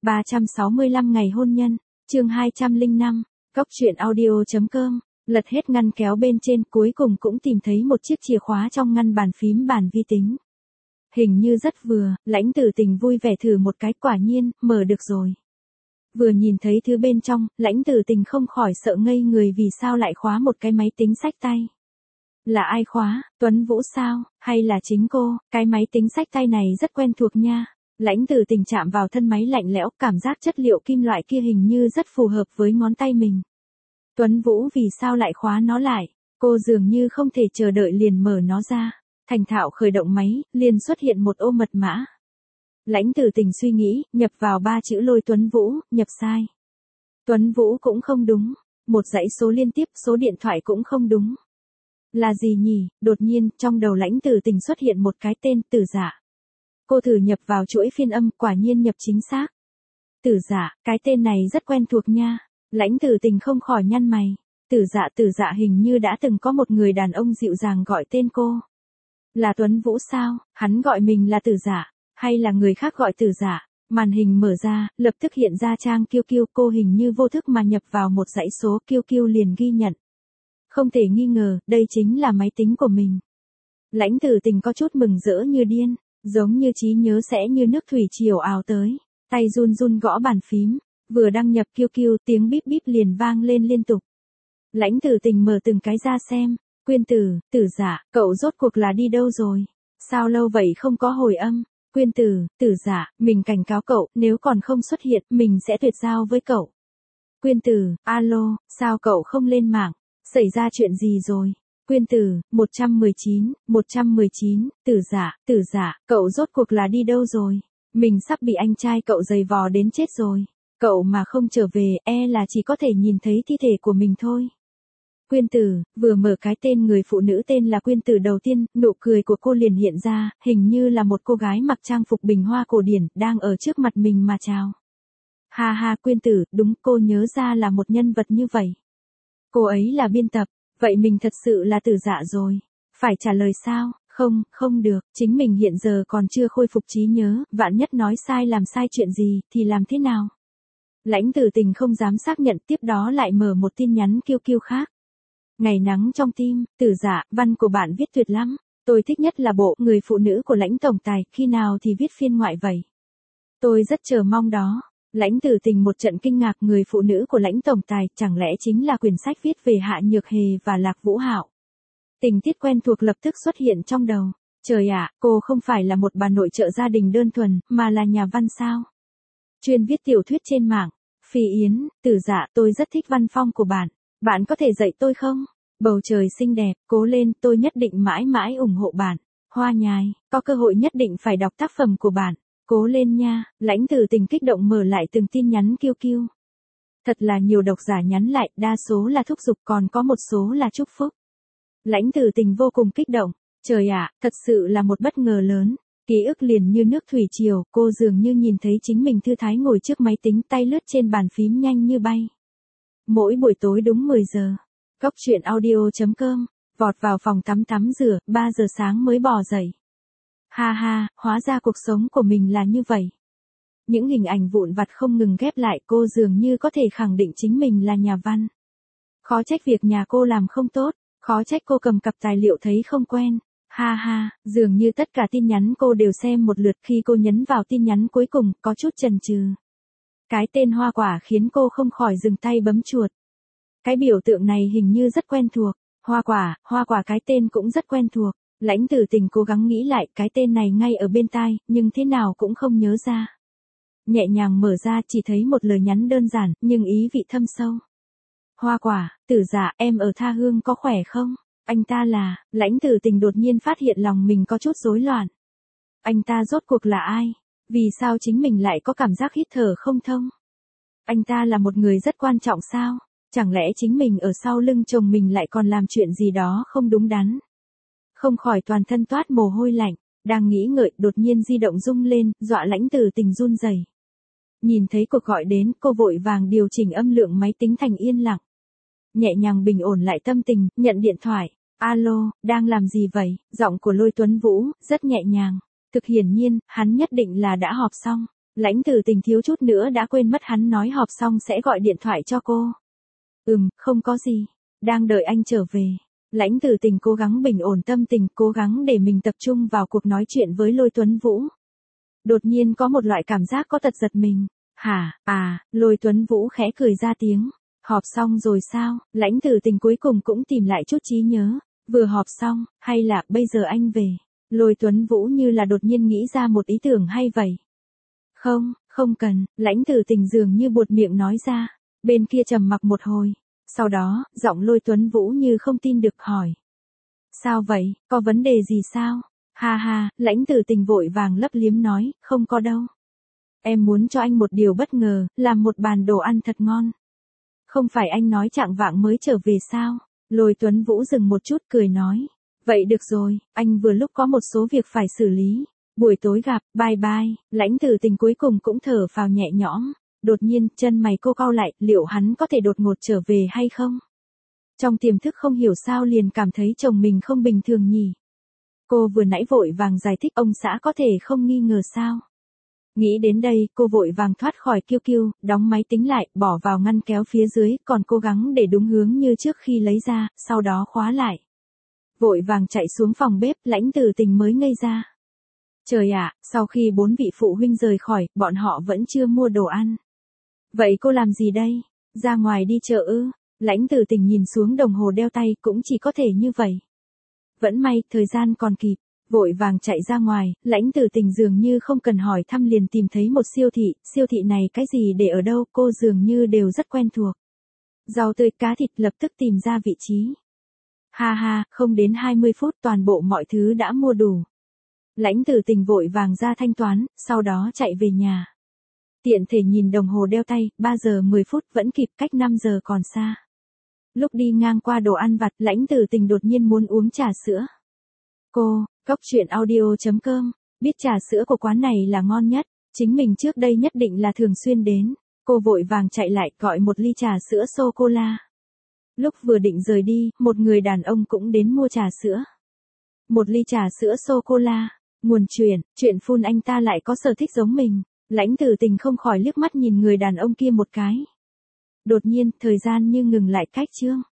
365 ngày hôn nhân, chương 205, Cóc truyện audio.com, lật hết ngăn kéo bên trên cuối cùng cũng tìm thấy một chiếc chìa khóa trong ngăn bàn phím bàn vi tính. Hình như rất vừa, Lãnh Tử Tình vui vẻ thử một cái quả nhiên, mở được rồi. Vừa nhìn thấy thứ bên trong, Lãnh Tử Tình không khỏi sợ ngây người vì sao lại khóa một cái máy tính xách tay. Là ai khóa, Tuấn Vũ sao, hay là chính cô, cái máy tính xách tay này rất quen thuộc nha. Lãnh Tử Tình chạm vào thân máy lạnh lẽo, cảm giác chất liệu kim loại kia hình như rất phù hợp với ngón tay mình. Tuấn Vũ vì sao lại khóa nó lại, cô dường như không thể chờ đợi liền mở nó ra. Thành thạo khởi động máy, liền xuất hiện một ô mật mã. Lãnh Tử Tình suy nghĩ, nhập vào 3 chữ Lôi Tuấn Vũ, nhập sai. Tuấn Vũ cũng không đúng, một dãy số liên tiếp, số điện thoại cũng không đúng. Là gì nhỉ? Đột nhiên, trong đầu Lãnh Tử Tình xuất hiện một cái tên, Tử Dạ. Cô thử nhập vào chuỗi phiên âm, quả nhiên nhập chính xác. Tử Dạ, cái tên này rất quen thuộc nha. Lãnh Tử Tình không khỏi nhăn mày. Tử Dạ hình như đã từng có một người đàn ông dịu dàng gọi tên cô. Là Tuấn Vũ sao? Hắn gọi mình là Tử Dạ, hay là người khác gọi Tử Dạ? Màn hình mở ra, lập tức hiện ra trang Kiêu Kiêu, cô hình như vô thức mà nhập vào một dãy số, Kiêu Kiêu liền ghi nhận. Không thể nghi ngờ, đây chính là máy tính của mình. Lãnh Tử Tình có chút mừng rỡ như điên, giống như trí nhớ sẽ như nước thủy triều ào tới, tay run run gõ bàn phím, vừa đăng nhập Kiêu Kiêu, tiếng bíp bíp liền vang lên liên tục. Lãnh Tử Tình mở từng cái ra xem. Quyên Tử, Tử Dạ, cậu rốt cuộc là đi đâu rồi? Sao lâu vậy không có hồi âm? Quyên Tử, Tử Dạ, mình cảnh cáo cậu, nếu còn không xuất hiện, mình sẽ tuyệt giao với cậu. Quyên Tử, alo, sao cậu không lên mạng? Xảy ra chuyện gì rồi? Quyên Tử, 119, Tử Dạ, cậu rốt cuộc là đi đâu rồi? Mình sắp bị anh trai cậu giày vò đến chết rồi. Cậu mà không trở về, là chỉ có thể nhìn thấy thi thể của mình thôi. Quyên Tử, vừa mở cái tên người phụ nữ tên là Quyên Tử đầu tiên, nụ cười của cô liền hiện ra, hình như là một cô gái mặc trang phục bình hoa cổ điển, đang ở trước mặt mình mà chào. Ha ha Quyên Tử, đúng, cô nhớ ra là một nhân vật như vậy. Cô ấy là biên tập, vậy mình thật sự là Tử Dạ rồi. Phải trả lời sao? Không được, chính mình hiện giờ còn chưa khôi phục trí nhớ, vạn nhất nói sai làm sai chuyện gì, thì làm thế nào? Lãnh Tử Tình không dám xác nhận, tiếp đó lại mở một tin nhắn Kiêu Kiêu khác. Ngày nắng trong tim, Tử Dạ, văn của bạn viết tuyệt lắm. Tôi thích nhất là bộ người phụ nữ của Lãnh tổng tài, khi nào thì viết phiên ngoại vậy? Tôi rất chờ mong đó. Lãnh Tử Tình một trận kinh ngạc, người phụ nữ của Lãnh tổng tài, chẳng lẽ chính là quyển sách viết về Hạ Nhược Hề và Lạc Vũ Hạo? Tình tiết quen thuộc lập tức xuất hiện trong đầu. Trời ạ, cô không phải là một bà nội trợ gia đình đơn thuần, mà là nhà văn sao? Chuyên viết tiểu thuyết trên mạng. Phi Yến, Tử Dạ, tôi rất thích văn phong của bạn. Bạn có thể dạy tôi không? Bầu trời xinh đẹp, cố lên, tôi nhất định mãi mãi ủng hộ bạn. Hoa Nhài, có cơ hội nhất định phải đọc tác phẩm của bạn. Cố lên nha. Lãnh Tử Tình kích động mở lại từng tin nhắn Kiêu Kiêu. Thật là nhiều độc giả nhắn lại, đa số là thúc giục, còn có một số là chúc phúc. Lãnh Tử Tình vô cùng kích động. Trời ạ, thật sự là một bất ngờ lớn. Ký ức liền như nước thủy triều, cô dường như nhìn thấy chính mình thư thái ngồi trước máy tính, tay lướt trên bàn phím nhanh như bay. Mỗi buổi tối đúng 10 giờ, Cóc truyện audio.com, vọt vào phòng tắm rửa, 3 giờ sáng mới bò dậy. Ha ha, hóa ra cuộc sống của mình là như vậy. Những hình ảnh vụn vặt không ngừng ghép lại, cô dường như có thể khẳng định chính mình là nhà văn. Khó trách việc nhà cô làm không tốt, khó trách cô cầm cặp tài liệu thấy không quen. Ha ha, dường như tất cả tin nhắn cô đều xem một lượt, khi cô nhấn vào tin nhắn cuối cùng, có chút chần chừ. Cái tên Hoa Quả khiến cô không khỏi dừng tay bấm chuột. Cái biểu tượng này hình như rất quen thuộc. Hoa quả cái tên cũng rất quen thuộc. Lãnh Tử Tình cố gắng nghĩ lại, cái tên này ngay ở bên tai, nhưng thế nào cũng không nhớ ra. Nhẹ nhàng mở ra, chỉ thấy một lời nhắn đơn giản, nhưng ý vị thâm sâu. Hoa Quả, Tử Dạ, em ở Tha Hương có khỏe không? Anh ta là, Lãnh Tử Tình đột nhiên phát hiện lòng mình có chút rối loạn. Anh ta rốt cuộc là ai? Vì sao chính mình lại có cảm giác hít thở không thông? Anh ta là một người rất quan trọng sao? Chẳng lẽ chính mình ở sau lưng chồng mình lại còn làm chuyện gì đó không đúng đắn? Không khỏi toàn thân toát mồ hôi lạnh, đang nghĩ ngợi, đột nhiên di động rung lên, dọa Lãnh Tử Tình run rẩy. Nhìn thấy cuộc gọi đến, cô vội vàng điều chỉnh âm lượng máy tính thành yên lặng. Nhẹ nhàng bình ổn lại tâm tình, nhận điện thoại. Alo, đang làm gì vậy? Giọng của Lôi Tuấn Vũ, rất nhẹ nhàng. Thực hiển nhiên, hắn nhất định là đã họp xong. Lãnh Tử Tình thiếu chút nữa đã quên mất hắn nói họp xong sẽ gọi điện thoại cho cô. Không có gì. Đang đợi anh trở về. Lãnh Tử Tình cố gắng bình ổn tâm tình, cố gắng để mình tập trung vào cuộc nói chuyện với Lôi Tuấn Vũ. Đột nhiên có một loại cảm giác có tật giật mình. Hả, Lôi Tuấn Vũ khẽ cười ra tiếng. Họp xong rồi sao? Lãnh Tử Tình cuối cùng cũng tìm lại chút trí nhớ. Vừa họp xong, hay là bây giờ anh về? Lôi Tuấn Vũ như là đột nhiên nghĩ ra một ý tưởng hay vậy. Không cần, Lãnh Tử Tình dường như buột miệng nói ra. Bên kia trầm mặc một hồi. Sau đó, giọng Lôi Tuấn Vũ như không tin được hỏi. Sao vậy, có vấn đề gì sao? Ha, Lãnh Tử Tình vội vàng lấp liếm nói, không có đâu. Em muốn cho anh một điều bất ngờ, làm một bàn đồ ăn thật ngon. Không phải anh nói chạng vạng mới trở về sao? Lôi Tuấn Vũ dừng một chút cười nói. Vậy được rồi, anh vừa lúc có một số việc phải xử lý. Buổi tối gặp, bye bye. Lãnh Tử Tình cuối cùng cũng thở phào nhẹ nhõm. Đột nhiên, chân mày cô cau lại, liệu hắn có thể đột ngột trở về hay không? Trong tiềm thức không hiểu sao liền cảm thấy chồng mình không bình thường nhỉ. Cô vừa nãy vội vàng giải thích ông xã có thể không nghi ngờ sao. Nghĩ đến đây, cô vội vàng thoát khỏi QQ, đóng máy tính lại, bỏ vào ngăn kéo phía dưới, còn cố gắng để đúng hướng như trước khi lấy ra, sau đó khóa lại. Vội vàng chạy xuống phòng bếp, Lãnh Tử Tình mới ngây ra. Trời ạ, sau khi 4 vị phụ huynh rời khỏi, bọn họ vẫn chưa mua đồ ăn. Vậy cô làm gì đây? Ra ngoài đi chợ ư? Lãnh Tử Tình nhìn xuống đồng hồ đeo tay, cũng chỉ có thể như vậy. Vẫn may, thời gian còn kịp. Vội vàng chạy ra ngoài, Lãnh Tử Tình dường như không cần hỏi thăm liền tìm thấy một siêu thị này cái gì để ở đâu, cô dường như đều rất quen thuộc. Rau tươi, cá thịt, lập tức tìm ra vị trí. Ha, không đến 20 phút toàn bộ mọi thứ đã mua đủ. Lãnh Tử Tình vội vàng ra thanh toán, sau đó chạy về nhà. Tiện thể nhìn đồng hồ đeo tay, 3 giờ 10 phút vẫn kịp, cách 5 giờ còn xa. Lúc đi ngang qua đồ ăn vặt, Lãnh Tử Tình đột nhiên muốn uống trà sữa. Cô, Coctruyện.audio.com, biết trà sữa của quán này là ngon nhất, chính mình trước đây nhất định là thường xuyên đến. Cô vội vàng chạy lại gọi một ly trà sữa sô-cô-la. Lúc vừa định rời đi, một người đàn ông cũng đến mua trà sữa. Một ly trà sữa sô-cô-la. Nguồn chuyện phun anh ta lại có sở thích giống mình. Lãnh Tử Tình không khỏi liếc mắt nhìn người đàn ông kia một cái. Đột nhiên, thời gian như ngừng lại cách chương.